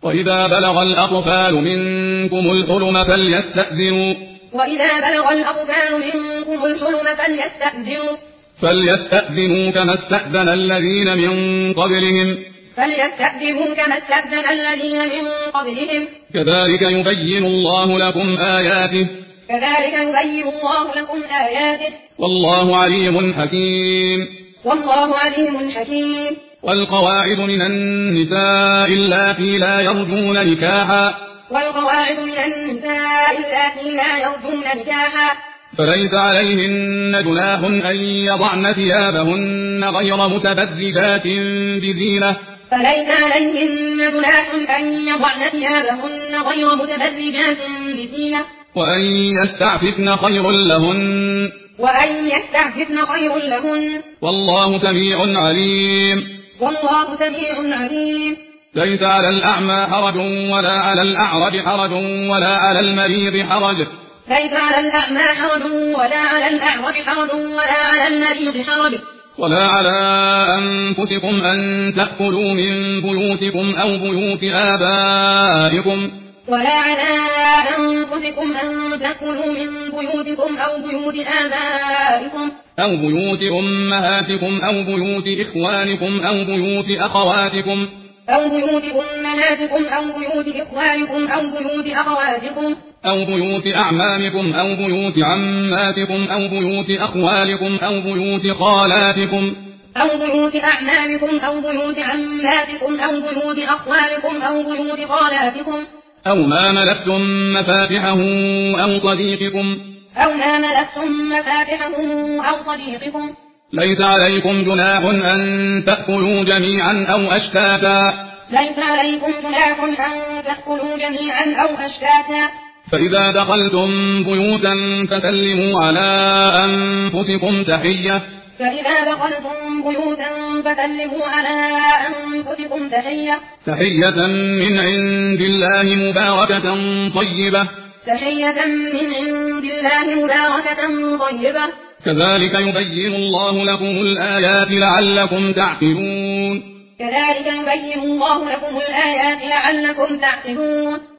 وإذا بلغ الأطفال منكم الحلم فليستأذنوا كما استأذن الذين من قبلهم كذلك يبين الله لكم آياته والله عليم حكيم والقواعد من النساء اللاتي لا يرجون نكاحا فليس عليهن جناح أن يضعن ثيابهن غير متبرجات بزينة وأن يستعففن خير لهن والله سميع عليم ليس على الأعمى حرج ولا على الأعرج حرج ولا على المريض حرج ولا على أنفسكم أن تأكلوا من بيوتكم أو بيوت آبائكم أو بيوت أمهاتكم أو بيوت إخوانكم أو بيوت أخواتكم أو بيوت أعمامكم أو بيوت عماتكم أو بيوت أخوالكم أو بيوت خالاتكم أو ما ملكتم مفاتحه أو صديقكم ليس عليكم جناح أن تأكلوا جميعا أو أشتاتا فإذا دخلتم بيوتا فسلموا على أنفسكم تحية من عند الله مباركة طيبة كذلك يبين الله لكم الآيات لعلكم تعقلون